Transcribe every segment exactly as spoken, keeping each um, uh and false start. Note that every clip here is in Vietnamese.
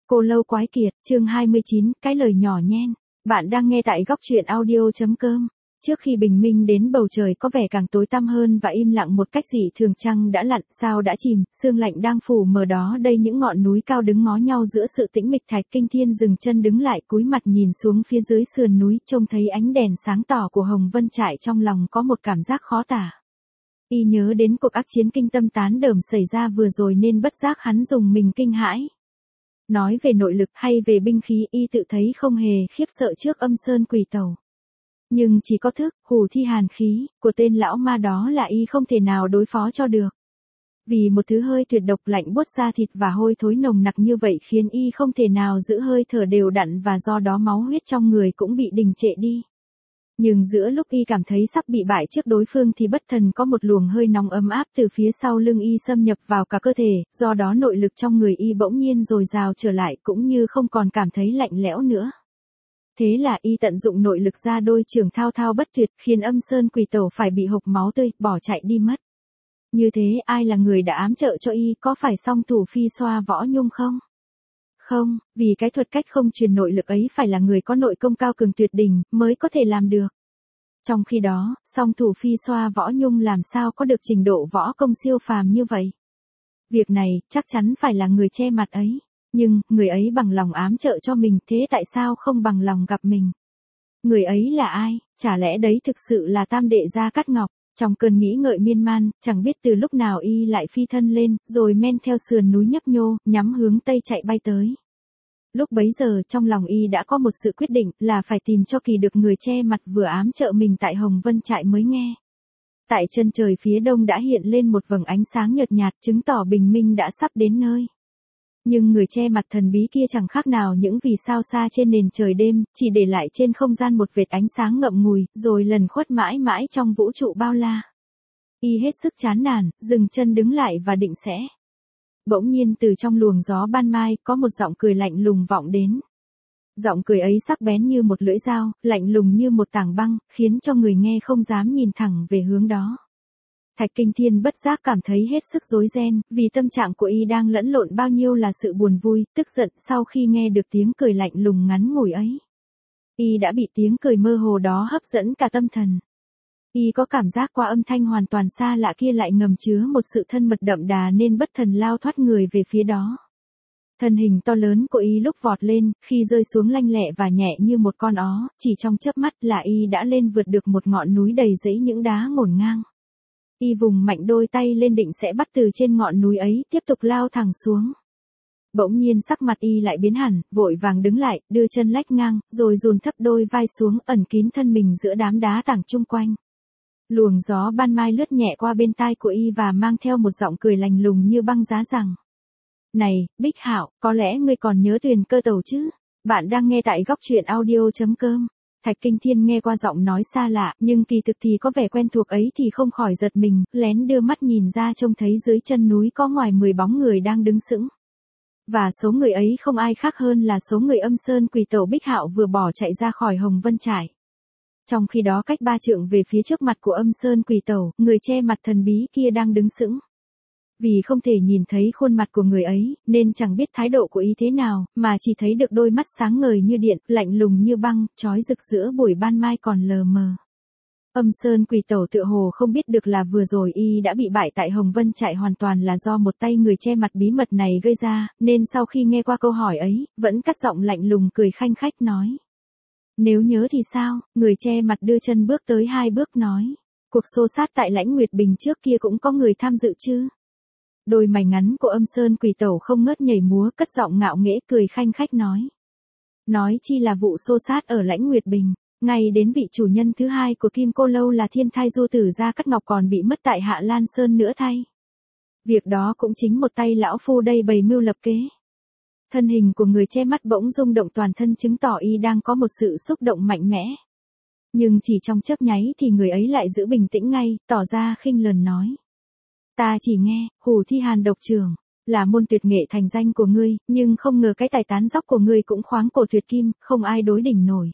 Cô Lâu Quái Kiệt, chương hai mươi chín, cái lời nhỏ nhen. Bạn đang nghe tại góc truyện audio.com. Trước khi bình minh đến bầu trời có vẻ càng tối tăm hơn và im lặng một cách dị thường, trăng đã lặn, sao đã chìm, sương lạnh đang phủ mờ đó đây những ngọn núi cao đứng ngó nhau giữa sự tĩnh mịch. Thạch Kinh Thiên dừng chân đứng lại, cúi mặt nhìn xuống phía dưới sườn núi, trông thấy ánh đèn sáng tỏ của Hồng Vân Trại, trong lòng có một cảm giác khó tả. Y nhớ đến cuộc ác chiến kinh tâm tán đờm xảy ra vừa rồi nên bất giác hắn dùng mình kinh hãi. Nói về nội lực hay về binh khí, y tự thấy không hề khiếp sợ trước Âm Sơn Quỷ Tẩu. Nhưng chỉ có thức, hủ thi hàn khí, của tên lão ma đó là y không thể nào đối phó cho được. Vì một thứ hơi tuyệt độc lạnh buốt da thịt và hôi thối nồng nặc như vậy khiến y không thể nào giữ hơi thở đều đặn và do đó máu huyết trong người cũng bị đình trệ đi. Nhưng giữa lúc y cảm thấy sắp bị bại trước đối phương thì bất thần có một luồng hơi nóng ấm áp từ phía sau lưng y xâm nhập vào cả cơ thể, do đó nội lực trong người y bỗng nhiên dồi dào trở lại cũng như không còn cảm thấy lạnh lẽo nữa. Thế là y tận dụng nội lực ra đôi trường thao thao bất tuyệt khiến Âm Sơn Quỷ Tẩu phải bị hộc máu tươi, bỏ chạy đi mất. Như thế ai là người đã ám trợ cho y, có phải song thủ Phi Xoa Võ Nhung không? Không, vì cái thuật cách không truyền nội lực ấy phải là người có nội công cao cường tuyệt đỉnh mới có thể làm được. Trong khi đó, song thủ Phi Xoa Võ Nhung làm sao có được trình độ võ công siêu phàm như vậy? Việc này chắc chắn phải là người che mặt ấy. Nhưng, người ấy bằng lòng ám trợ cho mình, thế tại sao không bằng lòng gặp mình? Người ấy là ai? Chả lẽ đấy thực sự là tam đệ Gia Cát Ngọc? Trong cơn nghĩ ngợi miên man, chẳng biết từ lúc nào y lại phi thân lên, rồi men theo sườn núi nhấp nhô, nhắm hướng tây chạy bay tới. Lúc bấy giờ trong lòng y đã có một sự quyết định là phải tìm cho kỳ được người che mặt vừa ám trợ mình tại Hồng Vân Trại mới nghe. Tại chân trời phía đông đã hiện lên một vầng ánh sáng nhợt nhạt, chứng tỏ bình minh đã sắp đến nơi. Nhưng người che mặt thần bí kia chẳng khác nào những vì sao xa trên nền trời đêm, chỉ để lại trên không gian một vệt ánh sáng ngậm ngùi, rồi lần khuất mãi mãi trong vũ trụ bao la. Y hết sức chán nản, dừng chân đứng lại và định sẽ. Bỗng nhiên từ trong luồng gió ban mai, có một giọng cười lạnh lùng vọng đến. Giọng cười ấy sắc bén như một lưỡi dao, lạnh lùng như một tảng băng, khiến cho người nghe không dám nhìn thẳng về hướng đó. Thạch Kinh Thiên bất giác cảm thấy hết sức rối ren, vì tâm trạng của y đang lẫn lộn bao nhiêu là sự buồn vui, tức giận sau khi nghe được tiếng cười lạnh lùng ngắn ngủi ấy. Y đã bị tiếng cười mơ hồ đó hấp dẫn cả tâm thần. Y có cảm giác qua âm thanh hoàn toàn xa lạ kia lại ngầm chứa một sự thân mật đậm đà nên bất thần lao thoát người về phía đó. Thân hình to lớn của y lúc vọt lên, khi rơi xuống lanh lẹ và nhẹ như một con ó, chỉ trong chớp mắt là y đã lên vượt được một ngọn núi đầy rẫy những đá ngổn ngang. Y vùng mạnh đôi tay lên định sẽ bắt từ trên ngọn núi ấy, tiếp tục lao thẳng xuống. Bỗng nhiên sắc mặt y lại biến hẳn, vội vàng đứng lại, đưa chân lách ngang, rồi dồn thấp đôi vai xuống, ẩn kín thân mình giữa đám đá tảng chung quanh. Luồng gió ban mai lướt nhẹ qua bên tai của y và mang theo một giọng cười lạnh lùng như băng giá rằng: "Này, Bích Hạo, có lẽ ngươi còn nhớ Tuyền Cơ Tẩu chứ?" Bạn đang nghe tại góc truyện audio.com. Thạch Kinh Thiên nghe qua giọng nói xa lạ, nhưng kỳ thực thì có vẻ quen thuộc ấy thì không khỏi giật mình, lén đưa mắt nhìn ra trông thấy dưới chân núi có ngoài mười bóng người đang đứng sững. Và số người ấy không ai khác hơn là số người Âm Sơn Quỷ Tẩu Bích Hạo vừa bỏ chạy ra khỏi Hồng Vân Trại. Trong khi đó cách ba trượng về phía trước mặt của Âm Sơn Quỷ Tẩu, người che mặt thần bí kia đang đứng sững. Vì không thể nhìn thấy khuôn mặt của người ấy, nên chẳng biết thái độ của y thế nào, mà chỉ thấy được đôi mắt sáng ngời như điện, lạnh lùng như băng, chói rực giữa buổi ban mai còn lờ mờ. Âm Sơn Quỷ Tẩu tựa hồ không biết được là vừa rồi y đã bị bại tại Hồng Vân Trại hoàn toàn là do một tay người che mặt bí mật này gây ra, nên sau khi nghe qua câu hỏi ấy, vẫn cất giọng lạnh lùng cười khanh khách nói: "Nếu nhớ thì sao?" Người che mặt đưa chân bước tới hai bước nói: "Cuộc xô sát tại Lãnh Nguyệt Bình trước kia cũng có người tham dự chứ?" Đôi mày ngắn của Âm Sơn Quỷ Tẩu không ngớt nhảy múa, cất giọng ngạo nghễ cười khanh khách nói: "Nói chi là vụ xô sát ở Lãnh Nguyệt Bình, ngay đến vị chủ nhân thứ hai của Kim Cô Lâu là Thiên Thai Du Tử Gia Cát Ngọc còn bị mất tại Hạ Lan Sơn nữa thay. Việc đó cũng chính một tay lão phu đây bày mưu lập kế." Thân hình của người che mắt bỗng rung động toàn thân, chứng tỏ y đang có một sự xúc động mạnh mẽ. Nhưng chỉ trong chớp nháy thì người ấy lại giữ bình tĩnh ngay, tỏ ra khinh lờn nói: "Ta chỉ nghe, hủ thi hàn độc trưởng, là môn tuyệt nghệ thành danh của ngươi, nhưng không ngờ cái tài tán dóc của ngươi cũng khoáng cổ tuyệt kim, không ai đối đỉnh nổi.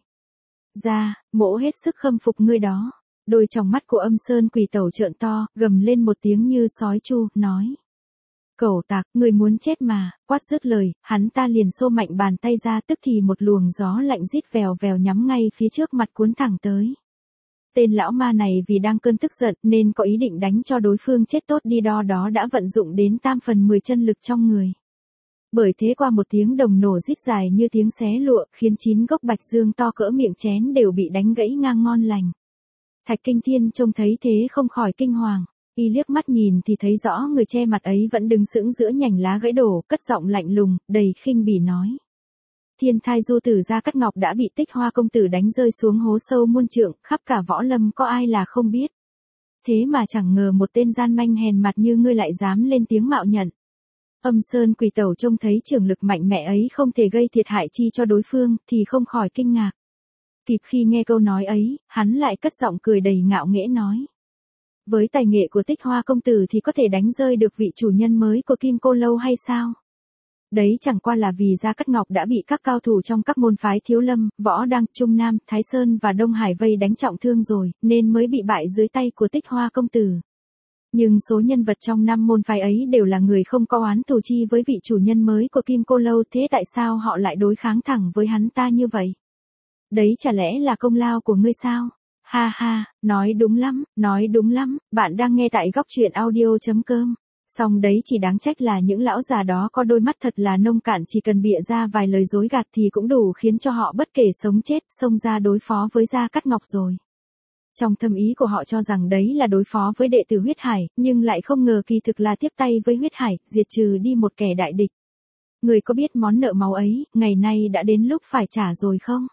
Ra, mỗ hết sức khâm phục ngươi đó." Đôi tròng mắt của Âm Sơn Quỷ Tẩu trợn to, gầm lên một tiếng như sói chu, nói: Cẩu tạc, người muốn chết mà, quát dứt lời, hắn ta liền xô mạnh bàn tay ra, tức thì một luồng gió lạnh rít vèo vèo nhắm ngay phía trước mặt cuốn thẳng tới. Tên lão ma này vì đang cơn tức giận nên có ý định đánh cho đối phương chết tốt đi, đo đó đã vận dụng đến tam phần mười chân lực trong người. Bởi thế qua một tiếng đồng nổ rít dài như tiếng xé lụa, khiến chín gốc bạch dương to cỡ miệng chén đều bị đánh gãy ngang ngon lành. Thạch Kinh Thiên trông thấy thế không khỏi kinh hoàng, y liếc mắt nhìn thì thấy rõ người che mặt ấy vẫn đứng sững giữa nhành lá gãy đổ, cất giọng lạnh lùng, đầy khinh bỉ nói. Thiên thai du tử Gia Cát Ngọc đã bị Tích Hoa công tử đánh rơi xuống hố sâu muôn trượng, khắp cả võ lâm có ai là không biết. Thế mà chẳng ngờ một tên gian manh hèn mặt như ngươi lại dám lên tiếng mạo nhận. Âm Sơn Quỷ Tẩu trông thấy trường lực mạnh mẽ ấy không thể gây thiệt hại chi cho đối phương, thì không khỏi kinh ngạc. Kịp khi nghe câu nói ấy, hắn lại cất giọng cười đầy ngạo nghễ nói. Với tài nghệ của Tích Hoa công tử thì có thể đánh rơi được vị chủ nhân mới của Kim Cô Lâu hay sao? Đấy chẳng qua là vì Gia Cát Ngọc đã bị các cao thủ trong các môn phái Thiếu Lâm, Võ Đăng, Trung Nam, Thái Sơn và Đông Hải vây đánh trọng thương rồi, nên mới bị bại dưới tay của Tích Hoa công tử. Nhưng số nhân vật trong năm môn phái ấy đều là người không có oán thù chi với vị chủ nhân mới của Kim Cô Lâu, thế tại sao họ lại đối kháng thẳng với hắn ta như vậy? Đấy chả lẽ là công lao của ngươi sao? Ha ha, nói đúng lắm, nói đúng lắm, bạn đang nghe tại góc truyện audio chấm com. Xong đấy, chỉ đáng trách là những lão già đó có đôi mắt thật là nông cạn, chỉ cần bịa ra vài lời dối gạt thì cũng đủ khiến cho họ bất kể sống chết xông ra đối phó với Gia Cát Ngọc rồi. Trong thâm ý của họ cho rằng đấy là đối phó với đệ tử Huyết Hải, nhưng lại không ngờ kỳ thực là tiếp tay với Huyết Hải, diệt trừ đi một kẻ đại địch. Người có biết món nợ máu ấy, ngày nay đã đến lúc phải trả rồi không?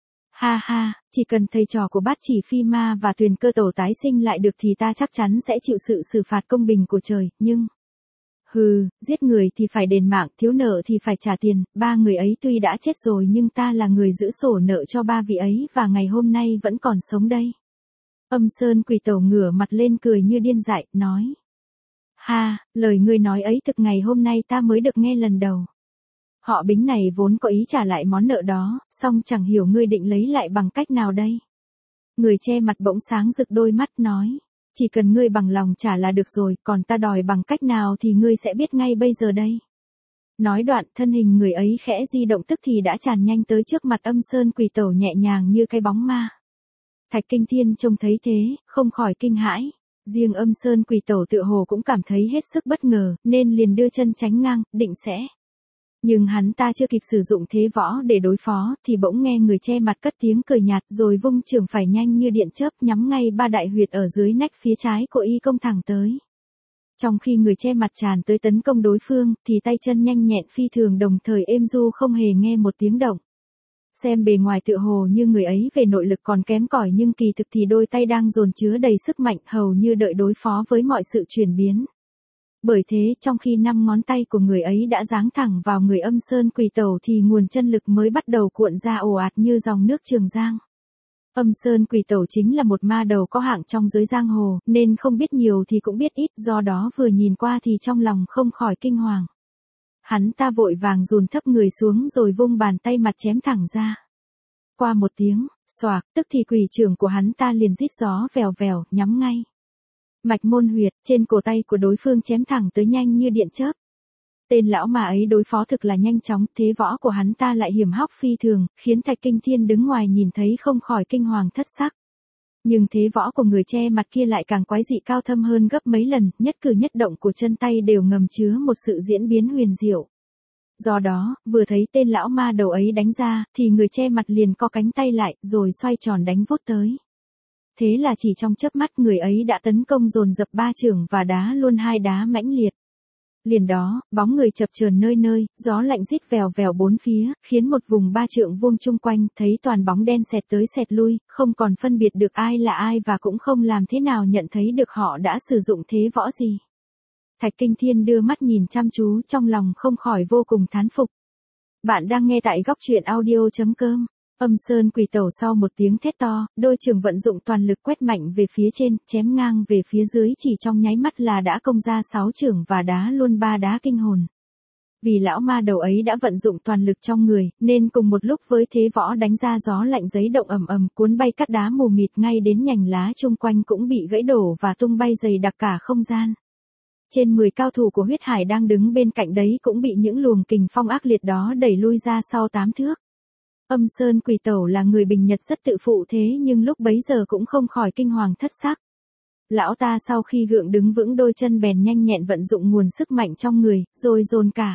Ha ha, chỉ cần thầy trò của Bát Chỉ Phi Ma và Tuyền Cơ Tổ tái sinh lại được thì ta chắc chắn sẽ chịu sự xử phạt công bình của trời, nhưng... Hừ, giết người thì phải đền mạng, thiếu nợ thì phải trả tiền, ba người ấy tuy đã chết rồi nhưng ta là người giữ sổ nợ cho ba vị ấy và ngày hôm nay vẫn còn sống đây. Âm Sơn Quỷ Tẩu ngửa mặt lên cười như điên dại, nói. Ha, lời ngươi nói ấy thực ngày hôm nay ta mới được nghe lần đầu. Họ Bính này vốn có ý trả lại món nợ đó, song chẳng hiểu ngươi định lấy lại bằng cách nào đây. Người che mặt bỗng sáng rực đôi mắt nói, chỉ cần ngươi bằng lòng trả là được rồi, còn ta đòi bằng cách nào thì ngươi sẽ biết ngay bây giờ đây. Nói đoạn, thân hình người ấy khẽ di động tức thì đã tràn nhanh tới trước mặt Âm Sơn Quỷ Tẩu nhẹ nhàng như cái bóng ma. Thạch Kinh Thiên trông thấy thế, không khỏi kinh hãi. Riêng Âm Sơn Quỷ Tẩu tựa hồ cũng cảm thấy hết sức bất ngờ, nên liền đưa chân tránh ngang, định sẽ. Nhưng hắn ta chưa kịp sử dụng thế võ để đối phó, thì bỗng nghe người che mặt cất tiếng cười nhạt rồi vung trường phải nhanh như điện chớp nhắm ngay ba đại huyệt ở dưới nách phía trái của y công thẳng tới. Trong khi người che mặt tràn tới tấn công đối phương, thì tay chân nhanh nhẹn phi thường đồng thời êm du không hề nghe một tiếng động. Xem bề ngoài tựa hồ như người ấy về nội lực còn kém cỏi nhưng kỳ thực thì đôi tay đang dồn chứa đầy sức mạnh hầu như đợi đối phó với mọi sự chuyển biến. Bởi thế, trong khi năm ngón tay của người ấy đã giáng thẳng vào người Âm Sơn Quỷ Tẩu thì nguồn chân lực mới bắt đầu cuộn ra ồ ạt như dòng nước Trường Giang. Âm Sơn Quỷ Tẩu chính là một ma đầu có hạng trong giới giang hồ, nên không biết nhiều thì cũng biết ít, do đó vừa nhìn qua thì trong lòng không khỏi kinh hoàng. Hắn ta vội vàng dùn thấp người xuống rồi vung bàn tay mặt chém thẳng ra. Qua một tiếng, xoạc, tức thì quỷ trưởng của hắn ta liền rít gió vèo vèo, nhắm ngay mạch môn huyệt trên cổ tay của đối phương chém thẳng tới nhanh như điện chớp. Tên lão mà ấy đối phó thực là nhanh chóng, thế võ của hắn ta lại hiểm hóc phi thường, khiến Thạch Kinh Thiên đứng ngoài nhìn thấy không khỏi kinh hoàng thất sắc. Nhưng thế võ của người che mặt kia lại càng quái dị cao thâm hơn gấp mấy lần, nhất cử nhất động của chân tay đều ngầm chứa một sự diễn biến huyền diệu. Do đó, vừa thấy tên lão ma đầu ấy đánh ra, thì người che mặt liền co cánh tay lại, rồi xoay tròn đánh vút tới. Thế là chỉ trong chớp mắt người ấy đã tấn công dồn dập ba chưởng và đá luôn hai đá mãnh liệt. Liền đó, bóng người chập chờn nơi nơi, gió lạnh rít vèo vèo bốn phía, khiến một vùng ba trượng vuông chung quanh, thấy toàn bóng đen xẹt tới xẹt lui, không còn phân biệt được ai là ai và cũng không làm thế nào nhận thấy được họ đã sử dụng thế võ gì. Thạch Kinh Thiên đưa mắt nhìn chăm chú, trong lòng không khỏi vô cùng thán phục. Bạn đang nghe tại góc truyện audio chấm com. Âm Sơn Quỷ Tẩu sau một tiếng thét to, đôi trường vận dụng toàn lực quét mạnh về phía trên, chém ngang về phía dưới, chỉ trong nháy mắt là đã công ra sáu chưởng và đá luôn ba đá kinh hồn. Vì lão ma đầu ấy đã vận dụng toàn lực trong người, nên cùng một lúc với thế võ đánh ra gió lạnh giấy động ầm ầm cuốn bay cát đá mù mịt ngay đến nhành lá chung quanh cũng bị gãy đổ và tung bay dày đặc cả không gian. trên mười cao thủ của huyết hải đang đứng bên cạnh đấy cũng bị những luồng kình phong ác liệt đó đẩy lui ra sau tám thước. Âm Sơn Quỷ Tẩu là người bình nhật rất tự phụ thế nhưng lúc bấy giờ cũng không khỏi kinh hoàng thất sắc. Lão ta sau khi gượng đứng vững đôi chân bèn nhanh nhẹn vận dụng nguồn sức mạnh trong người, rồi dồn cả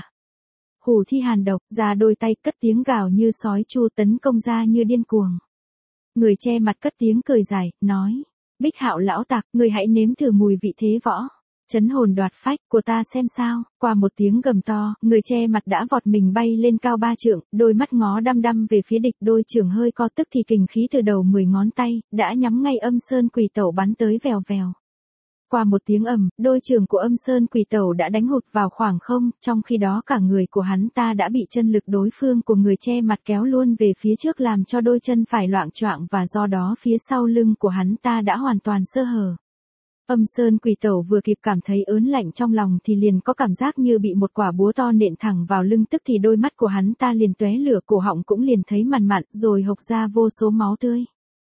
hủ thi hàn độc ra đôi tay, cất tiếng gào như sói chu tấn công ra như điên cuồng. Người che mặt cất tiếng cười dài, nói, Bích Hạo lão tặc, người hãy nếm thử mùi vị thế võ chấn hồn đoạt phách của ta xem sao. Qua một tiếng gầm to, người che mặt đã vọt mình bay lên cao ba trượng, đôi mắt ngó đăm đăm về phía địch, đôi chưởng hơi co, tức thì kình khí từ đầu mười ngón tay đã nhắm ngay Âm Sơn Quỷ Tẩu bắn tới vèo vèo. Qua một tiếng ầm, đôi chưởng của Âm Sơn Quỷ Tẩu đã đánh hụt vào khoảng không, trong khi đó cả người của hắn ta đã bị chân lực đối phương của người che mặt kéo luôn về phía trước làm cho đôi chân phải loạng choạng và do đó phía sau lưng của hắn ta đã hoàn toàn sơ hở. Âm Sơn Quỷ Tẩu vừa kịp cảm thấy ớn lạnh trong lòng thì liền có cảm giác như bị một quả búa to nện thẳng vào lưng, tức thì đôi mắt của hắn ta liền tóe lửa, cổ họng cũng liền thấy mằn mặn rồi hộc ra vô số máu tươi.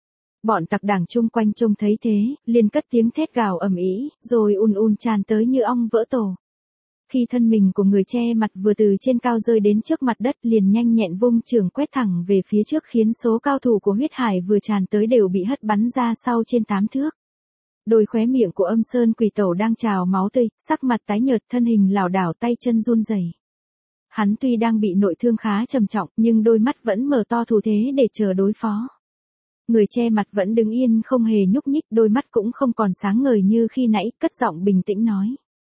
Bọn tặc đảng chung quanh trông thấy thế, liền cất tiếng thét gào ầm ĩ, rồi ùn ùn tràn tới như ong vỡ tổ. Khi thân mình của người che mặt vừa từ trên cao rơi đến trước mặt đất, liền nhanh nhẹn vung chưởng quét thẳng về phía trước, khiến số cao thủ của huyết hải vừa tràn tới đều bị hất bắn ra sau trên tám thước. Đôi khóe miệng của Âm Sơn Quỷ Tẩu đang trào máu tươi, sắc mặt tái nhợt, thân hình lảo đảo, tay chân run rẩy. Hắn tuy đang bị nội thương khá trầm trọng, nhưng đôi mắt vẫn mở to thủ thế để chờ đối phó. Người che mặt vẫn đứng yên không hề nhúc nhích, đôi mắt cũng không còn sáng ngời như khi nãy, cất giọng bình tĩnh nói.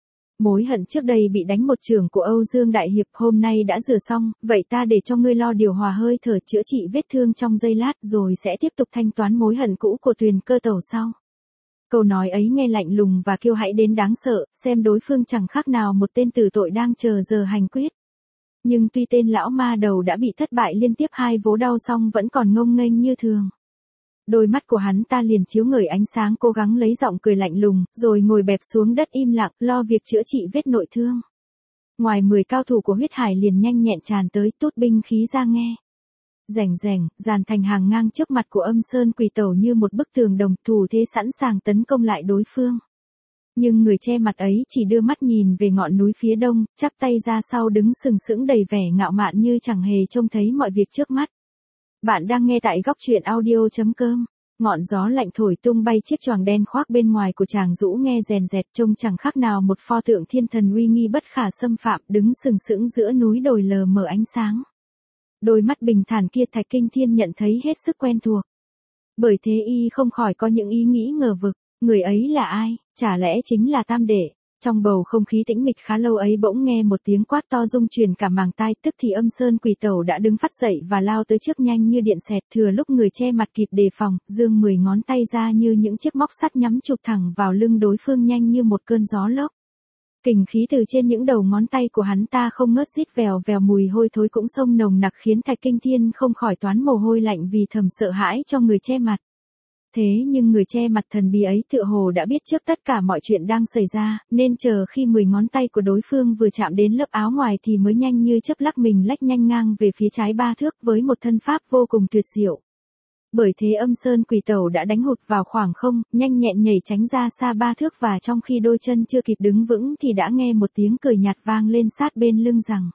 Mối hận trước đây bị đánh một chưởng của Âu Dương Đại Hiệp hôm nay đã rửa xong, vậy ta để cho ngươi lo điều hòa hơi thở, chữa trị vết thương trong giây lát, rồi sẽ tiếp tục thanh toán mối hận cũ của Tuyền Cơ Tẩu sau. Câu nói ấy nghe lạnh lùng và kiêu hãnh đến đáng sợ, xem đối phương chẳng khác nào một tên tử tội đang chờ giờ hành quyết. Nhưng tuy tên lão ma đầu đã bị thất bại liên tiếp hai vố đau xong vẫn còn ngông nghênh như thường. Đôi mắt của hắn ta liền chiếu ngời ánh sáng, cố gắng lấy giọng cười lạnh lùng, rồi ngồi bẹp xuống đất im lặng, lo việc chữa trị vết nội thương. Ngoài mười cao thủ của huyết hải liền nhanh nhẹn tràn tới, tút binh khí ra nghe. Rành rành, dàn thành hàng ngang trước mặt của Âm Sơn Quỷ Tẩu như một bức tường đồng, thủ thế sẵn sàng tấn công lại đối phương. Nhưng người che mặt ấy chỉ đưa mắt nhìn về ngọn núi phía đông, chắp tay ra sau đứng sừng sững đầy vẻ ngạo mạn như chẳng hề trông thấy mọi việc trước mắt. Bạn đang nghe tại góc truyện audio chấm com. Ngọn gió lạnh thổi tung bay chiếc choàng đen khoác bên ngoài của chàng rũ nghe rèn rẹt, trông chẳng khác nào một pho tượng thiên thần uy nghi bất khả xâm phạm đứng sừng sững giữa núi đồi lờ mờ ánh sáng. Đôi mắt bình thản kia Thạch Kinh Thiên nhận thấy hết sức quen thuộc. Bởi thế y không khỏi có những ý nghĩ ngờ vực, người ấy là ai, chả lẽ chính là Tam Đệ. Trong bầu không khí tĩnh mịch khá lâu ấy bỗng nghe một tiếng quát to rung truyền cả màng tai, tức thì Âm Sơn Quỷ Tẩu đã đứng phắt dậy và lao tới trước nhanh như điện xẹt, thừa lúc người che mặt kịp đề phòng, giương mười ngón tay ra như những chiếc móc sắt nhắm chụp thẳng vào lưng đối phương nhanh như một cơn gió lốc. Kình khí từ trên những đầu ngón tay của hắn ta không ngớt rít vèo vèo, mùi hôi thối cũng xông nồng nặc khiến Thạch Kinh Thiên không khỏi toán mồ hôi lạnh vì thầm sợ hãi cho người che mặt. Thế nhưng người che mặt thần bí ấy tựa hồ đã biết trước tất cả mọi chuyện đang xảy ra, nên chờ khi mười ngón tay của đối phương vừa chạm đến lớp áo ngoài thì mới nhanh như chớp lắc mình lách nhanh ngang về phía trái ba thước với một thân pháp vô cùng tuyệt diệu. Bởi thế Âm Sơn Quỷ Tẩu đã đánh hụt vào khoảng không, nhanh nhẹn nhảy tránh ra xa ba thước, và trong khi đôi chân chưa kịp đứng vững thì đã nghe một tiếng cười nhạt vang lên sát bên lưng rằng: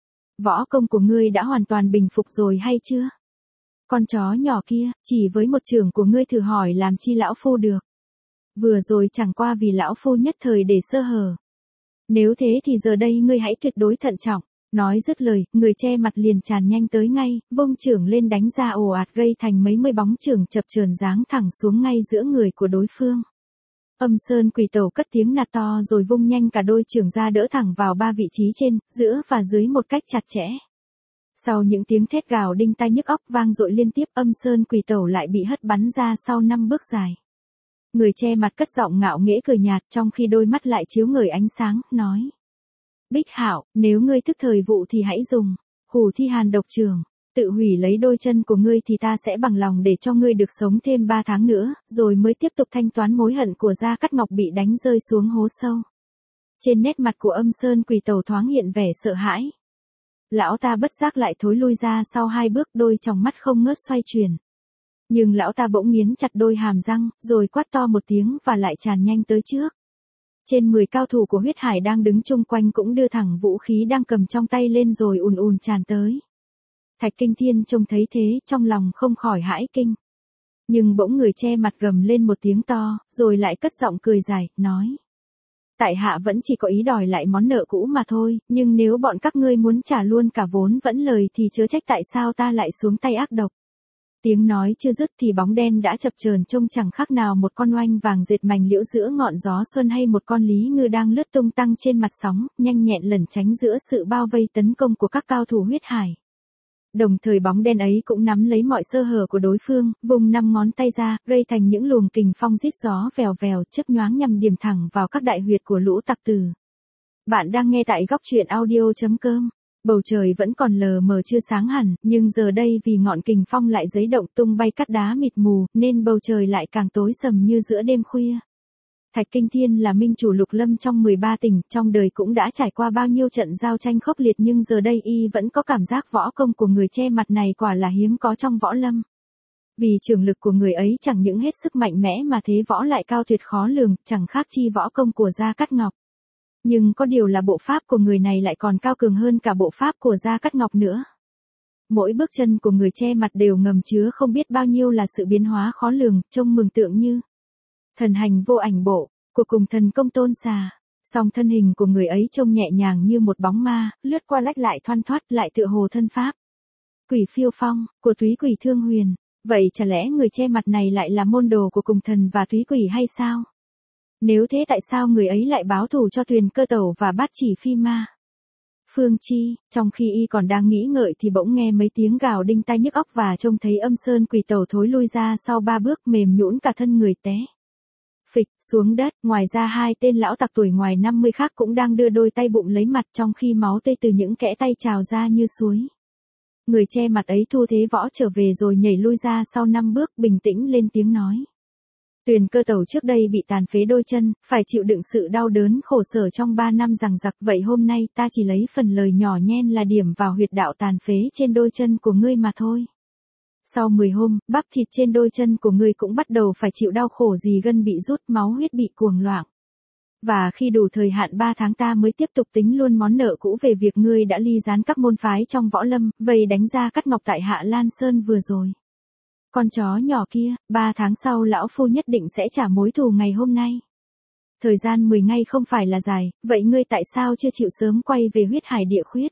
Võ công của ngươi đã hoàn toàn bình phục rồi hay chưa? Con chó nhỏ kia, chỉ với một chưởng của ngươi thử hỏi làm chi lão phu được. Vừa rồi chẳng qua vì lão phu nhất thời để sơ hở. Nếu thế thì giờ đây ngươi hãy tuyệt đối thận trọng. Nói dứt lời, người che mặt liền tràn nhanh tới ngay, vung chưởng lên đánh ra ồ ạt, gây thành mấy mươi bóng chưởng chập chờn giáng thẳng xuống ngay giữa người của đối phương. Âm Sơn Quỷ Tẩu cất tiếng nạt to rồi vung nhanh cả đôi chưởng ra đỡ thẳng vào ba vị trí trên, giữa và dưới một cách chặt chẽ. Sau những tiếng thét gào đinh tai nhức óc vang dội liên tiếp, Âm Sơn Quỷ Tẩu lại bị hất bắn ra sau năm bước dài. Người che mặt cất giọng ngạo nghễ cười nhạt, trong khi đôi mắt lại chiếu ngời ánh sáng, nói: Bích Hạo, nếu ngươi thức thời vụ thì hãy dùng hủ thi hàn độc chưởng, tự hủy lấy đôi chân của ngươi thì ta sẽ bằng lòng để cho ngươi được sống thêm ba tháng nữa, rồi mới tiếp tục thanh toán mối hận của Gia Cát Ngọc bị đánh rơi xuống hố sâu. Trên nét mặt của Âm Sơn Quỷ Tẩu thoáng hiện vẻ sợ hãi. Lão ta bất giác lại thối lui ra sau hai bước, đôi tròng mắt không ngớt xoay chuyển. Nhưng lão ta bỗng nghiến chặt đôi hàm răng, rồi quát to một tiếng và lại tràn nhanh tới trước. Trên mười cao thủ của huyết hải đang đứng chung quanh cũng đưa thẳng vũ khí đang cầm trong tay lên rồi ùn ùn tràn tới. Thạch Kinh Thiên trông thấy thế, trong lòng không khỏi hãi kinh. Nhưng bỗng người che mặt gầm lên một tiếng to, rồi lại cất giọng cười dài, nói. Tại hạ vẫn chỉ có ý đòi lại món nợ cũ mà thôi, nhưng nếu bọn các ngươi muốn trả luôn cả vốn vẫn lời thì chớ trách tại sao ta lại xuống tay ác độc. Tiếng nói chưa dứt thì bóng đen đã chập chờn trông chẳng khác nào một con oanh vàng dệt mảnh liễu giữa ngọn gió xuân hay một con lý ngư đang lướt tung tăng trên mặt sóng, nhanh nhẹn lẩn tránh giữa sự bao vây tấn công của các cao thủ huyết hải. Đồng thời bóng đen ấy cũng nắm lấy mọi sơ hở của đối phương, vùng năm ngón tay ra, gây thành những luồng kình phong rít gió vèo vèo chớp nhoáng nhằm điểm thẳng vào các đại huyệt của lũ tặc tử. Bạn đang nghe tại góc truyện audio chấm com. Bầu trời vẫn còn lờ mờ chưa sáng hẳn, nhưng giờ đây vì ngọn kình phong lại giấy động tung bay cát đá mịt mù, nên bầu trời lại càng tối sầm như giữa đêm khuya. Thạch Kinh Thiên là minh chủ lục lâm trong mười ba tỉnh, trong đời cũng đã trải qua bao nhiêu trận giao tranh khốc liệt nhưng giờ đây y vẫn có cảm giác võ công của người che mặt này quả là hiếm có trong võ lâm. Vì trường lực của người ấy chẳng những hết sức mạnh mẽ mà thế võ lại cao tuyệt khó lường, chẳng khác chi võ công của Gia Cát Ngọc. Nhưng có điều là bộ pháp của người này lại còn cao cường hơn cả bộ pháp của Gia Cát Ngọc nữa. Mỗi bước chân của người che mặt đều ngầm chứa không biết bao nhiêu là sự biến hóa khó lường, trông mường tượng như thần hành vô ảnh bộ, của cùng thần công tôn xà. Song thân hình của người ấy trông nhẹ nhàng như một bóng ma, lướt qua lách lại thoăn thoắt lại tựa hồ thân pháp. Quỷ phiêu phong, của túy quỷ thương huyền. Vậy chả lẽ người che mặt này lại là môn đồ của cùng thần và túy quỷ hay sao? Nếu thế tại sao người ấy lại báo thù cho Tuyền Cơ Tẩu và Bát Chỉ Phi Ma? Phương Chi, trong khi y còn đang nghĩ ngợi thì bỗng nghe mấy tiếng gào đinh tai nhức óc và trông thấy Âm Sơn Quỷ Tẩu thối lui ra sau ba bước mềm nhũn cả thân người té phịch xuống đất. Ngoài ra hai tên lão tặc tuổi ngoài năm mươi khác cũng đang đưa đôi tay bụng lấy mặt trong khi máu tươi từ những kẽ tay trào ra như suối. Người che mặt ấy thu thế võ trở về rồi nhảy lui ra sau năm bước, bình tĩnh lên tiếng nói. Tuyền Cơ Tẩu trước đây bị tàn phế đôi chân, phải chịu đựng sự đau đớn khổ sở trong ba năm giằng giặc, vậy hôm nay ta chỉ lấy phần lời nhỏ nhen là điểm vào huyệt đạo tàn phế trên đôi chân của ngươi mà thôi. Sau mười hôm, bắp thịt trên đôi chân của ngươi cũng bắt đầu phải chịu đau khổ, gì gân bị rút, máu huyết bị cuồng loạn. Và khi đủ thời hạn ba tháng ta mới tiếp tục tính luôn món nợ cũ về việc ngươi đã ly gián các môn phái trong võ lâm, vây đánh Gia Cát Ngọc tại Hạ Lan Sơn vừa rồi. Con chó nhỏ kia, ba tháng sau lão phu nhất định sẽ trả mối thù ngày hôm nay. Thời gian mười ngày không phải là dài, vậy ngươi tại sao chưa chịu sớm quay về huyết hải địa khuyết?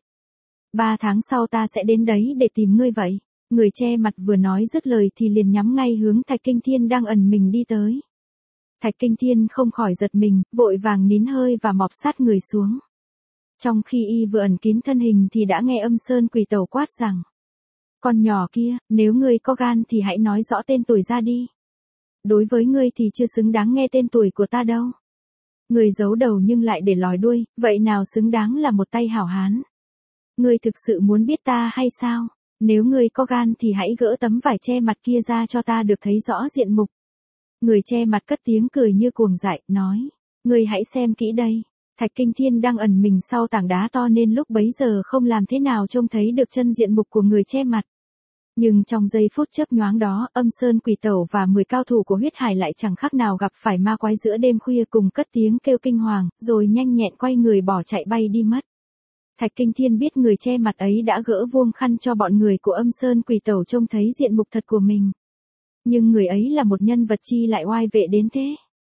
Ba tháng sau ta sẽ đến đấy để tìm ngươi vậy. Người che mặt vừa nói dứt lời thì liền nhắm ngay hướng Thạch Kinh Thiên đang ẩn mình đi tới. Thạch Kinh Thiên không khỏi giật mình, vội vàng nín hơi và mọp sát người xuống. Trong khi y vừa ẩn kín thân hình thì đã nghe Âm Sơn Quỷ Tẩu quát rằng. Con nhỏ kia, nếu ngươi có gan thì hãy nói rõ tên tuổi ra đi. Đối với ngươi thì chưa xứng đáng nghe tên tuổi của ta đâu. Ngươi giấu đầu nhưng lại để lòi đuôi, vậy nào xứng đáng là một tay hảo hán. Ngươi thực sự muốn biết ta hay sao? Nếu ngươi có gan thì hãy gỡ tấm vải che mặt kia ra cho ta được thấy rõ diện mục. Người che mặt cất tiếng cười như cuồng dại, nói. Ngươi hãy xem kỹ đây. Thạch Kinh Thiên đang ẩn mình sau tảng đá to nên lúc bấy giờ không làm thế nào trông thấy được chân diện mục của người che mặt. Nhưng trong giây phút chớp nhoáng đó, Âm Sơn Quỷ Tẩu và mười cao thủ của huyết hải lại chẳng khác nào gặp phải ma quái giữa đêm khuya, cùng cất tiếng kêu kinh hoàng, rồi nhanh nhẹn quay người bỏ chạy bay đi mất. Thạch Kinh Thiên biết người che mặt ấy đã gỡ vuông khăn cho bọn người của Âm Sơn Quỷ Tẩu trông thấy diện mục thật của mình. Nhưng người ấy là một nhân vật chi lại oai vệ đến thế?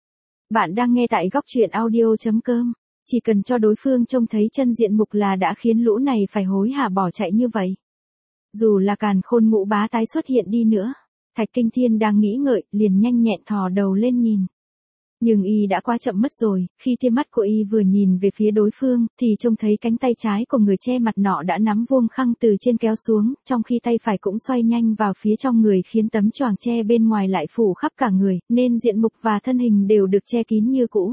Bạn đang nghe tại góc truyện audio chấm com. Chỉ cần cho đối phương trông thấy chân diện mục là đã khiến lũ này phải hối hả bỏ chạy như vậy. Dù là Càn Khôn Ngũ Bá tái xuất hiện đi nữa, Thạch Kinh Thiên đang nghĩ ngợi, liền nhanh nhẹn thò đầu lên nhìn. Nhưng y đã quá chậm mất rồi, khi tia mắt của y vừa nhìn về phía đối phương, thì trông thấy cánh tay trái của người che mặt nọ đã nắm vuông khăn từ trên kéo xuống, trong khi tay phải cũng xoay nhanh vào phía trong người, khiến tấm choàng che bên ngoài lại phủ khắp cả người, nên diện mục và thân hình đều được che kín như cũ.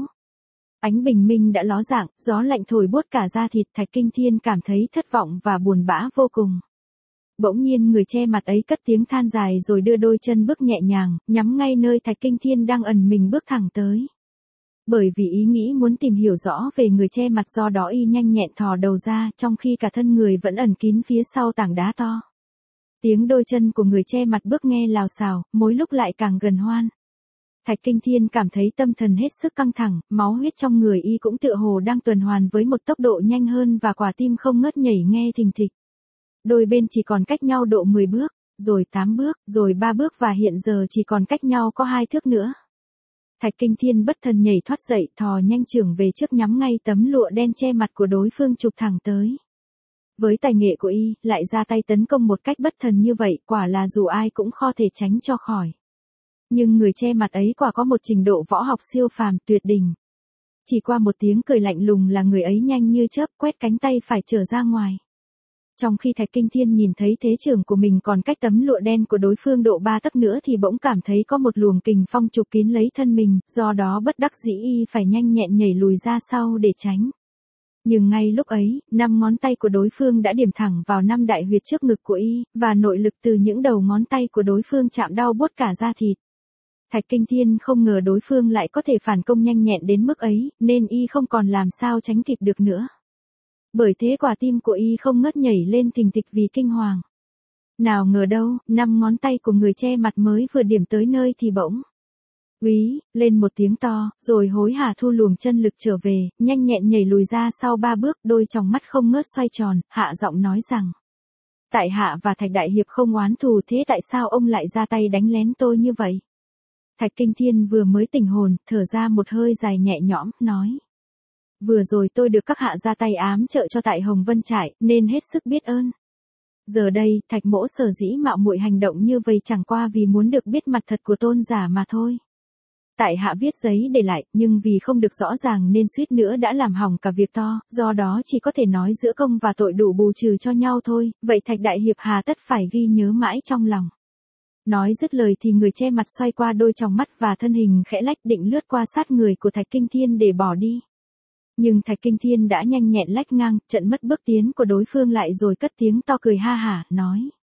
Ánh bình minh đã ló dạng, gió lạnh thổi buốt cả da thịt, Thạch Kinh Thiên cảm thấy thất vọng và buồn bã vô cùng. Bỗng nhiên người che mặt ấy cất tiếng than dài rồi đưa đôi chân bước nhẹ nhàng, nhắm ngay nơi Thạch Kinh Thiên đang ẩn mình bước thẳng tới. Bởi vì ý nghĩ muốn tìm hiểu rõ về người che mặt, do đó y nhanh nhẹn thò đầu ra, trong khi cả thân người vẫn ẩn kín phía sau tảng đá to. Tiếng đôi chân của người che mặt bước nghe lào xào, mỗi lúc lại càng gần hoan. Thạch Kinh Thiên cảm thấy tâm thần hết sức căng thẳng, máu huyết trong người y cũng tựa hồ đang tuần hoàn với một tốc độ nhanh hơn và quả tim không ngớt nhảy nghe thình thịch. Đôi bên chỉ còn cách nhau độ mười bước, rồi tám bước, rồi ba bước và hiện giờ chỉ còn cách nhau có hai thước nữa. Thạch Kinh Thiên bất thần nhảy thoát dậy, thò nhanh chưởng về trước nhắm ngay tấm lụa đen che mặt của đối phương chụp thẳng tới. Với tài nghệ của y, lại ra tay tấn công một cách bất thần như vậy, quả là dù ai cũng khó thể tránh cho khỏi. Nhưng người che mặt ấy quả có một trình độ võ học siêu phàm tuyệt đỉnh. Chỉ qua một tiếng cười lạnh lùng là người ấy nhanh như chớp quét cánh tay phải trở ra ngoài. Trong khi Thạch Kinh Thiên nhìn thấy thế trưởng của mình còn cách tấm lụa đen của đối phương độ ba tấc nữa thì bỗng cảm thấy có một luồng kình phong chụp kín lấy thân mình, do đó bất đắc dĩ y phải nhanh nhẹn nhảy lùi ra sau để tránh. Nhưng ngay lúc ấy, năm ngón tay của đối phương đã điểm thẳng vào năm đại huyệt trước ngực của y, và nội lực từ những đầu ngón tay của đối phương chạm đau buốt cả da thịt. Thạch Kinh Thiên không ngờ đối phương lại có thể phản công nhanh nhẹn đến mức ấy, nên y không còn làm sao tránh kịp được nữa. Bởi thế quả tim của y không ngớt nhảy lên thình thịch vì kinh hoàng. Nào ngờ đâu, năm ngón tay của người che mặt mới vừa điểm tới nơi thì bỗng úy lên một tiếng to, rồi hối hả thu luồng chân lực trở về, nhanh nhẹn nhảy lùi ra sau ba bước, đôi tròng mắt không ngớt xoay tròn, hạ giọng nói rằng: tại hạ và Thạch đại hiệp không oán thù, thế tại sao ông lại ra tay đánh lén tôi như vậy? Thạch Kinh Thiên vừa mới tỉnh hồn, thở ra một hơi dài nhẹ nhõm, nói: vừa rồi tôi được các hạ ra tay ám trợ cho tại Hồng Vân Trại, nên hết sức biết ơn. Giờ đây, Thạch mỗ sở dĩ mạo muội hành động như vậy chẳng qua vì muốn được biết mặt thật của tôn giả mà thôi. Tại hạ viết giấy để lại, nhưng vì không được rõ ràng nên suýt nữa đã làm hỏng cả việc to, do đó chỉ có thể nói giữa công và tội đủ bù trừ cho nhau thôi, vậy Thạch đại hiệp hà tất phải ghi nhớ mãi trong lòng. Nói dứt lời thì người che mặt xoay qua đôi tròng mắt và thân hình khẽ lách định lướt qua sát người của Thạch Kinh Thiên để bỏ đi. Nhưng Thạch Kinh Thiên đã nhanh nhẹn lách ngang, chặn mất bước tiến của đối phương lại rồi cất tiếng to cười ha hả, nói: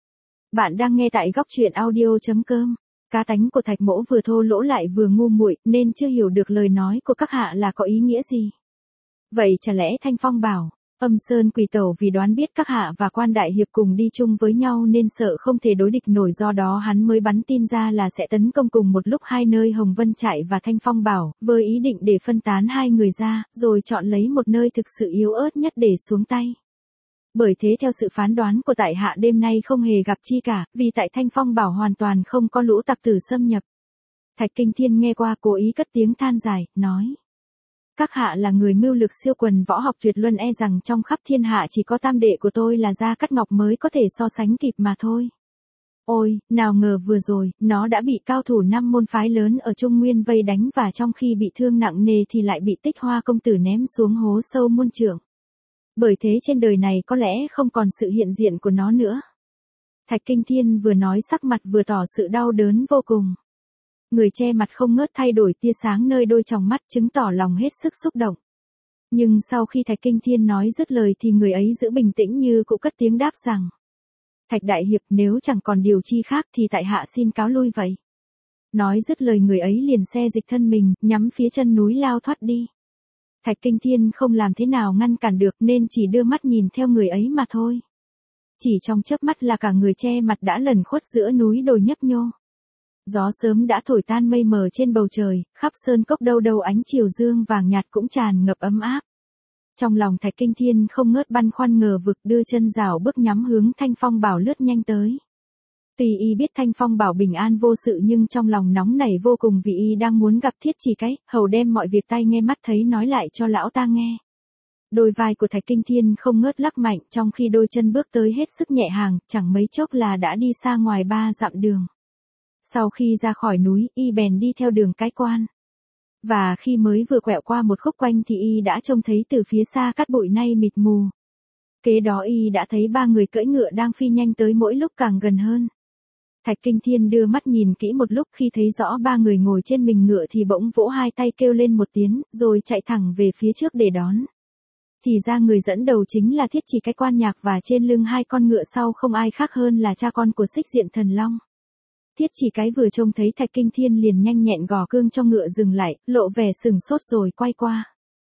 bạn đang nghe tại góc truyện audio chấm com. Cá tánh của Thạch mỗ vừa thô lỗ lại vừa ngu muội nên chưa hiểu được lời nói của các hạ là có ý nghĩa gì. Vậy chả lẽ Thanh Phong bảo, Âm Sơn Quỷ Tẩu vì đoán biết các hạ và Quan đại hiệp cùng đi chung với nhau nên sợ không thể đối địch nổi, do đó hắn mới bắn tin ra là sẽ tấn công cùng một lúc hai nơi Hồng Vân Trại và Thanh Phong Bảo, với ý định để phân tán hai người ra, rồi chọn lấy một nơi thực sự yếu ớt nhất để xuống tay. Bởi thế theo sự phán đoán của tại hạ đêm nay không hề gặp chi cả, vì tại Thanh Phong Bảo hoàn toàn không có lũ tặc tử xâm nhập. Thạch Kinh Thiên nghe qua cố ý cất tiếng than dài, nói: các hạ là người mưu lược siêu quần, võ học tuyệt luân, e rằng trong khắp thiên hạ chỉ có tam đệ của tôi là Gia Cát Ngọc mới có thể so sánh kịp mà thôi. Ôi, nào ngờ vừa rồi, nó đã bị cao thủ năm môn phái lớn ở Trung Nguyên vây đánh và trong khi bị thương nặng nề thì lại bị Tích Hoa công tử ném xuống hố sâu muôn trượng. Bởi thế trên đời này có lẽ không còn sự hiện diện của nó nữa. Thạch Kinh Thiên vừa nói sắc mặt vừa tỏ sự đau đớn vô cùng. Người che mặt không ngớt thay đổi tia sáng nơi đôi tròng mắt, chứng tỏ lòng hết sức xúc động. Nhưng sau khi Thạch Kinh Thiên nói dứt lời thì người ấy giữ bình tĩnh như cụ cất tiếng đáp rằng: Thạch đại hiệp, nếu chẳng còn điều chi khác thì tại hạ xin cáo lui vậy. Nói dứt lời người ấy liền xe dịch thân mình, nhắm phía chân núi lao thoát đi. Thạch Kinh Thiên không làm thế nào ngăn cản được nên chỉ đưa mắt nhìn theo người ấy mà thôi. Chỉ trong chớp mắt là cả người che mặt đã lẩn khuất giữa núi đồi nhấp nhô. Gió sớm đã thổi tan mây mờ trên bầu trời, khắp sơn cốc đâu đâu ánh chiều dương vàng nhạt cũng tràn ngập ấm áp. Trong lòng Thạch Kinh Thiên không ngớt băn khoăn ngờ vực, đưa chân rảo bước nhắm hướng Thanh Phong Bảo lướt nhanh tới. Tuy y biết Thanh Phong Bảo bình an vô sự nhưng trong lòng nóng nảy vô cùng vì y đang muốn gặp Thiết Chỉ Cái, hầu đem mọi việc tai nghe mắt thấy nói lại cho lão ta nghe. Đôi vai của Thạch Kinh Thiên không ngớt lắc mạnh trong khi đôi chân bước tới hết sức nhẹ hàng, chẳng mấy chốc là đã đi xa ngoài ba dặm đường. Sau khi ra khỏi núi, y bèn đi theo đường cái quan. Và khi mới vừa quẹo qua một khúc quanh thì y đã trông thấy từ phía xa cát bụi nay mịt mù. Kế đó y đã thấy ba người cưỡi ngựa đang phi nhanh tới mỗi lúc càng gần hơn. Thạch Kinh Thiên đưa mắt nhìn kỹ một lúc, khi thấy rõ ba người ngồi trên mình ngựa thì bỗng vỗ hai tay kêu lên một tiếng, rồi chạy thẳng về phía trước để đón. Thì ra người dẫn đầu chính là Thiết Chỉ Cái quan nhạc, và trên lưng hai con ngựa sau không ai khác hơn là cha con của Xích Diện Thần Long. Thiết Chỉ Cái vừa trông thấy Thạch Kinh Thiên liền nhanh nhẹn gò cương cho ngựa dừng lại, lộ vẻ sừng sốt rồi quay qua.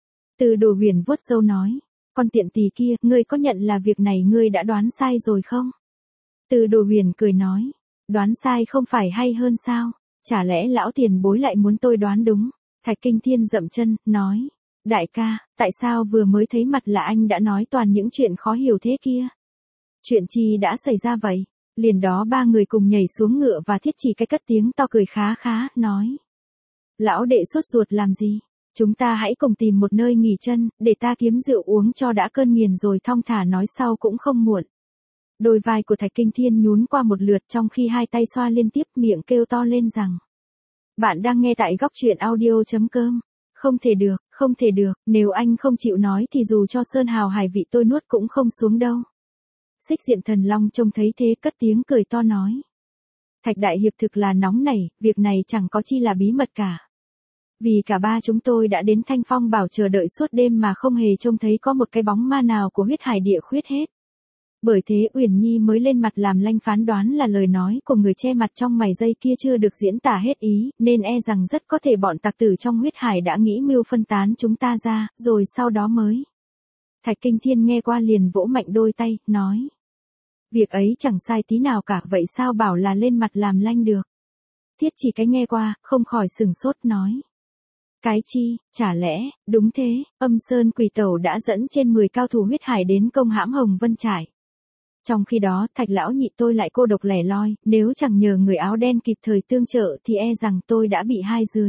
Từ Đồ Huyền vuốt râu nói: con tiện tỳ kia, ngươi có nhận là việc này ngươi đã đoán sai rồi không? Từ Đồ Huyền cười nói: đoán sai không phải hay hơn sao? chả lẽ lão tiền bối lại muốn tôi đoán đúng? Thạch Kinh Thiên dậm chân, nói. Đại ca, tại sao vừa mới thấy mặt là anh đã nói toàn những chuyện khó hiểu thế kia? Chuyện chi đã xảy ra vậy? Liền đó ba người cùng nhảy xuống ngựa và Thiết Chỉ Cái cất tiếng to cười khá khá, nói. Lão đệ sốt ruột làm gì? Chúng ta hãy cùng tìm một nơi nghỉ chân, để ta kiếm rượu uống cho đã cơn nghiền rồi thong thả nói sau cũng không muộn. Đôi vai của Thạch Kinh Thiên nhún qua một lượt trong khi hai tay xoa liên tiếp miệng kêu to lên rằng. Bạn đang nghe tại góc truyện audio.com. Không thể được, không thể được, nếu anh không chịu nói thì dù cho sơn hào hải vị tôi nuốt cũng không xuống đâu. Xích Diện Thần Long trông thấy thế cất tiếng cười to nói. Thạch đại hiệp thực là nóng nảy, việc này chẳng có chi là bí mật cả. Vì cả ba chúng tôi đã đến Thanh Phong Bảo chờ đợi suốt đêm mà không hề trông thấy có một cái bóng ma nào của huyết hải địa khuyết hết. Bởi thế Uyển Nhi mới lên mặt làm lanh phán đoán là lời nói của người che mặt trong mày dây kia chưa được diễn tả hết ý, nên e rằng rất có thể bọn tặc tử trong huyết hải đã nghĩ mưu phân tán chúng ta ra, rồi sau đó mới. Thạch Kinh Thiên nghe qua liền vỗ mạnh đôi tay, nói. Việc ấy chẳng sai tí nào cả, vậy sao bảo là lên mặt làm lanh được? Thiết Chỉ Cái nghe qua, không khỏi sừng sốt nói. Cái chi, chả lẽ, đúng thế, Âm Sơn Quỷ Tẩu đã dẫn trên mười cao thủ huyết hải đến công hãm Hồng Vân Trải. Trong khi đó, Thạch lão nhị tôi lại cô độc lẻ loi, nếu chẳng nhờ người áo đen kịp thời tương trợ thì e rằng tôi đã bị hai dưới.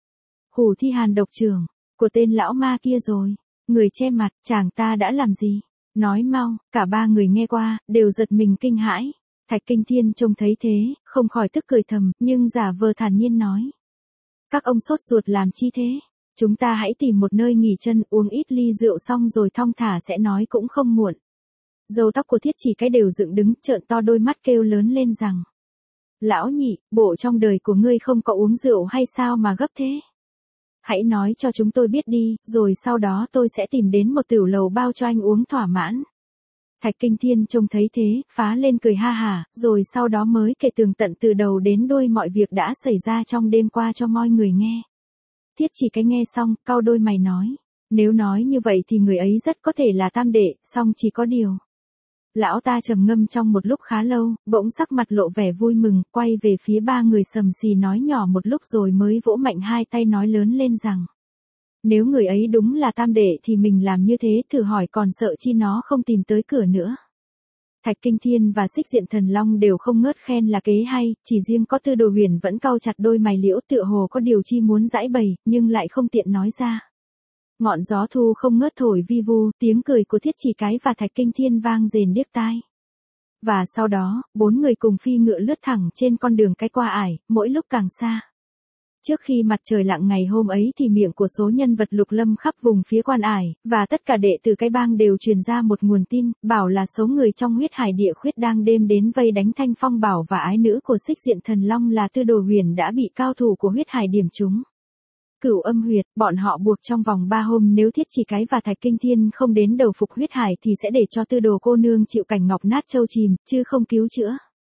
Hủ thi hàn độc trưởng, của tên lão ma kia rồi. Người che mặt, chàng ta đã làm gì? Nói mau, cả ba người nghe qua, đều giật mình kinh hãi. Thạch Kinh Thiên trông thấy thế, không khỏi tức cười thầm, nhưng giả vờ thản nhiên nói. Các ông sốt ruột làm chi thế? Chúng ta hãy tìm một nơi nghỉ chân uống ít ly rượu xong rồi thong thả sẽ nói cũng không muộn. Râu tóc của Thiết Chỉ Cái đều dựng đứng trợn to đôi mắt kêu lớn lên rằng. Lão nhị, bộ trong đời của ngươi không có uống rượu hay sao mà gấp thế? Hãy nói cho chúng tôi biết đi, rồi sau đó tôi sẽ tìm đến một tiểu lầu bao cho anh uống thỏa mãn. Thạch Kinh Thiên trông thấy thế, phá lên cười ha hả, rồi sau đó mới kể tường tận từ đầu đến đuôi mọi việc đã xảy ra trong đêm qua cho mọi người nghe. Thiết Chỉ Cái nghe xong, cau đôi mày nói. Nếu nói như vậy thì người ấy rất có thể là tam đệ, song chỉ có điều. Lão ta trầm ngâm trong một lúc khá lâu, bỗng sắc mặt lộ vẻ vui mừng, quay về phía ba người sầm xì nói nhỏ một lúc rồi mới vỗ mạnh hai tay nói lớn lên rằng. Nếu người ấy đúng là tam đệ thì mình làm như thế thử hỏi còn sợ chi nó không tìm tới cửa nữa. Thạch Kinh Thiên và Xích Diện Thần Long đều không ngớt khen là kế hay, chỉ riêng có Tư Đồ Huyền vẫn cau chặt đôi mày liễu tựa hồ có điều chi muốn giãi bày, nhưng lại không tiện nói ra. Ngọn gió thu không ngớt thổi vi vu, tiếng cười của Thiết Chỉ Cái và Thạch Kinh Thiên vang rền điếc tai. Và sau đó, bốn người cùng phi ngựa lướt thẳng trên con đường cái qua ải, mỗi lúc càng xa. Trước khi mặt trời lặn ngày hôm ấy thì miệng của số nhân vật lục lâm khắp vùng phía quan ải, và tất cả đệ tử cái bang đều truyền ra một nguồn tin, bảo là số người trong huyết hải địa khuyết đang đêm đến vây đánh Thanh Phong Bảo và ái nữ của Xích Diện Thần Long là Tư Đồ Huyền đã bị cao thủ của huyết hải điểm trúng. Cửu Âm Huyệt, bọn họ buộc trong vòng ba hôm nếu Thiết Chỉ Cái và Thạch Kinh Thiên không đến đầu phục huyết hải thì sẽ để cho Tư Đồ cô nương chịu cảnh ngọc nát châu chìm, chứ không cứu chữa.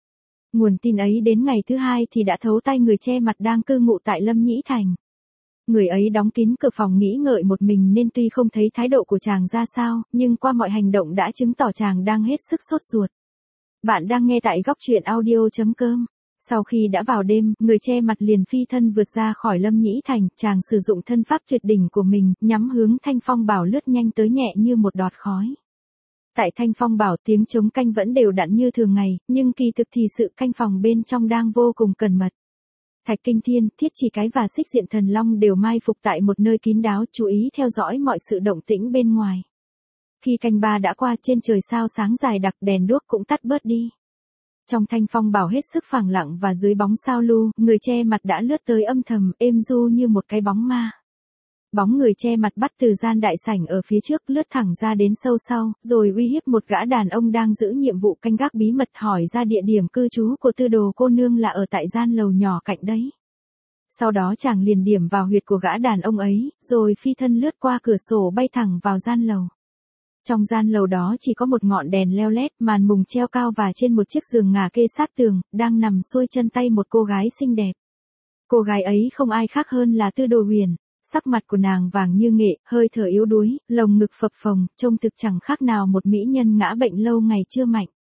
Nguồn tin ấy đến ngày thứ hai thì đã thấu tay người che mặt đang cư ngụ tại Lâm Nhĩ Thành. Người ấy đóng kín cửa phòng nghĩ ngợi một mình nên tuy không thấy thái độ của chàng ra sao, nhưng qua mọi hành động đã chứng tỏ chàng đang hết sức sốt ruột. Bạn đang nghe tại góc truyện audio.com. Sau khi đã vào đêm, người che mặt liền phi thân vượt ra khỏi Lâm Nhĩ Thành, chàng sử dụng thân pháp tuyệt đỉnh của mình, nhắm hướng Thanh Phong Bảo lướt nhanh tới nhẹ như một đọt khói. Tại Thanh Phong Bảo tiếng trống canh vẫn đều đặn như thường ngày, nhưng kỳ thực thì sự canh phòng bên trong đang vô cùng cẩn mật. Thạch Kinh Thiên, Thiết Chỉ Cái và Xích Diện Thần Long đều mai phục tại một nơi kín đáo chú ý theo dõi mọi sự động tĩnh bên ngoài. Khi canh ba đã qua trên trời sao sáng dài đặc đèn đuốc cũng tắt bớt đi. Trong Thanh Phong Bảo hết sức phẳng lặng và dưới bóng sao lưu, người che mặt đã lướt tới âm thầm, êm du như một cái bóng ma. Bóng người che mặt bắt từ gian đại sảnh ở phía trước lướt thẳng ra đến sâu sau, rồi uy hiếp một gã đàn ông đang giữ nhiệm vụ canh gác bí mật hỏi ra địa điểm cư trú của Tư Đồ cô nương là ở tại gian lầu nhỏ cạnh đấy. Sau đó chàng liền điểm vào huyệt của gã đàn ông ấy, rồi phi thân lướt qua cửa sổ bay thẳng vào gian lầu. Trong gian lầu đó chỉ có một ngọn đèn leo lét, màn mùng treo cao và trên một chiếc giường ngả kê sát tường, đang nằm xuôi chân tay một cô gái xinh đẹp. Cô gái ấy không ai khác hơn là Tư Đồ Huyền. Sắc mặt của nàng vàng như nghệ, hơi thở yếu đuối, lồng ngực phập phồng, trông thực chẳng khác nào một mỹ nhân ngã bệnh lâu ngày chưa mạnh.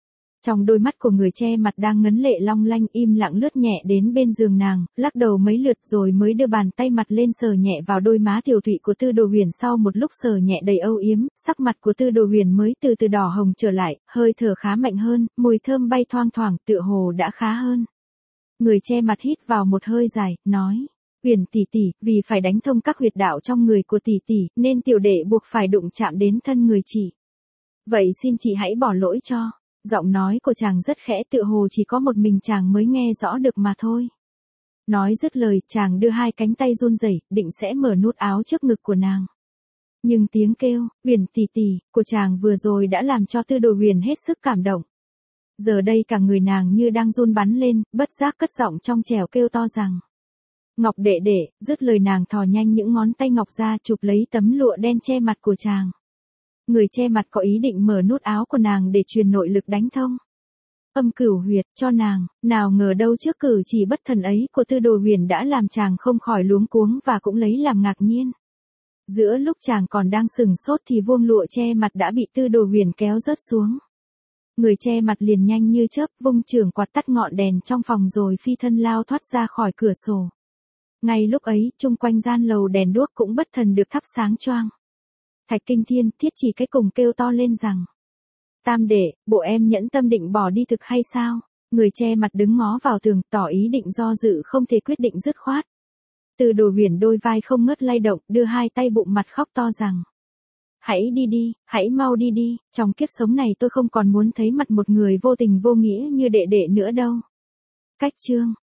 Trong đôi mắt của người che mặt đang ngấn lệ long lanh im lặng lướt nhẹ đến bên giường nàng, lắc đầu mấy lượt rồi mới đưa bàn tay mặt lên sờ nhẹ vào đôi má tiểu thụy của Tư Đồ Huyền. Sau một lúc sờ nhẹ đầy âu yếm, sắc mặt của Tư Đồ Huyền mới từ từ đỏ hồng trở lại, hơi thở khá mạnh hơn, mùi thơm bay thoang thoảng, tựa hồ đã khá hơn. Người che mặt hít vào một hơi dài, nói: Huyền tỷ tỷ, vì phải đánh thông các huyệt đạo trong người của tỷ tỷ, nên tiểu đệ buộc phải đụng chạm đến thân người chị. Vậy xin chị hãy bỏ lỗi cho. Giọng nói của chàng rất khẽ, tựa hồ chỉ có một mình chàng mới nghe rõ được mà thôi. Nói dứt lời, chàng đưa hai cánh tay run rẩy, định sẽ mở nút áo trước ngực của nàng. Nhưng tiếng kêu, Huyền tỷ tỷ, của chàng vừa rồi đã làm cho Tư Đồ Huyền hết sức cảm động. Giờ đây cả người nàng như đang run bắn lên, bất giác cất giọng trong trẻo kêu to rằng: Ngọc đệ đệ. Dứt lời nàng thò nhanh những ngón tay ngọc ra, chụp lấy tấm lụa đen che mặt của chàng. Người che mặt có ý định mở nút áo của nàng để truyền nội lực đánh thông âm cửu huyệt cho nàng, nào ngờ đâu trước cử chỉ bất thần ấy của Tư Đồ Huyền đã làm chàng không khỏi luống cuống và cũng lấy làm ngạc nhiên. Giữa lúc chàng còn đang sừng sốt thì vuông lụa che mặt đã bị Tư Đồ Huyền kéo rớt xuống. Người che mặt liền nhanh như chớp vung chưởng quạt tắt ngọn đèn trong phòng rồi phi thân lao thoát ra khỏi cửa sổ. Ngay lúc ấy, chung quanh gian lầu đèn đuốc cũng bất thần được thắp sáng choang. Thạch Kinh Thiên, Thiết Chỉ cái cùng kêu to lên rằng: Tam đệ, bộ em nhẫn tâm định bỏ đi thực hay sao? Người che mặt đứng ngó vào tường, tỏ ý định do dự không thể quyết định dứt khoát. Tư Đồ Huyền đôi vai không ngớt lay động, đưa hai tay bụng mặt khóc to rằng: Hãy đi đi, hãy mau đi đi, trong kiếp sống này tôi không còn muốn thấy mặt một người vô tình vô nghĩa như đệ đệ nữa đâu. Cách chương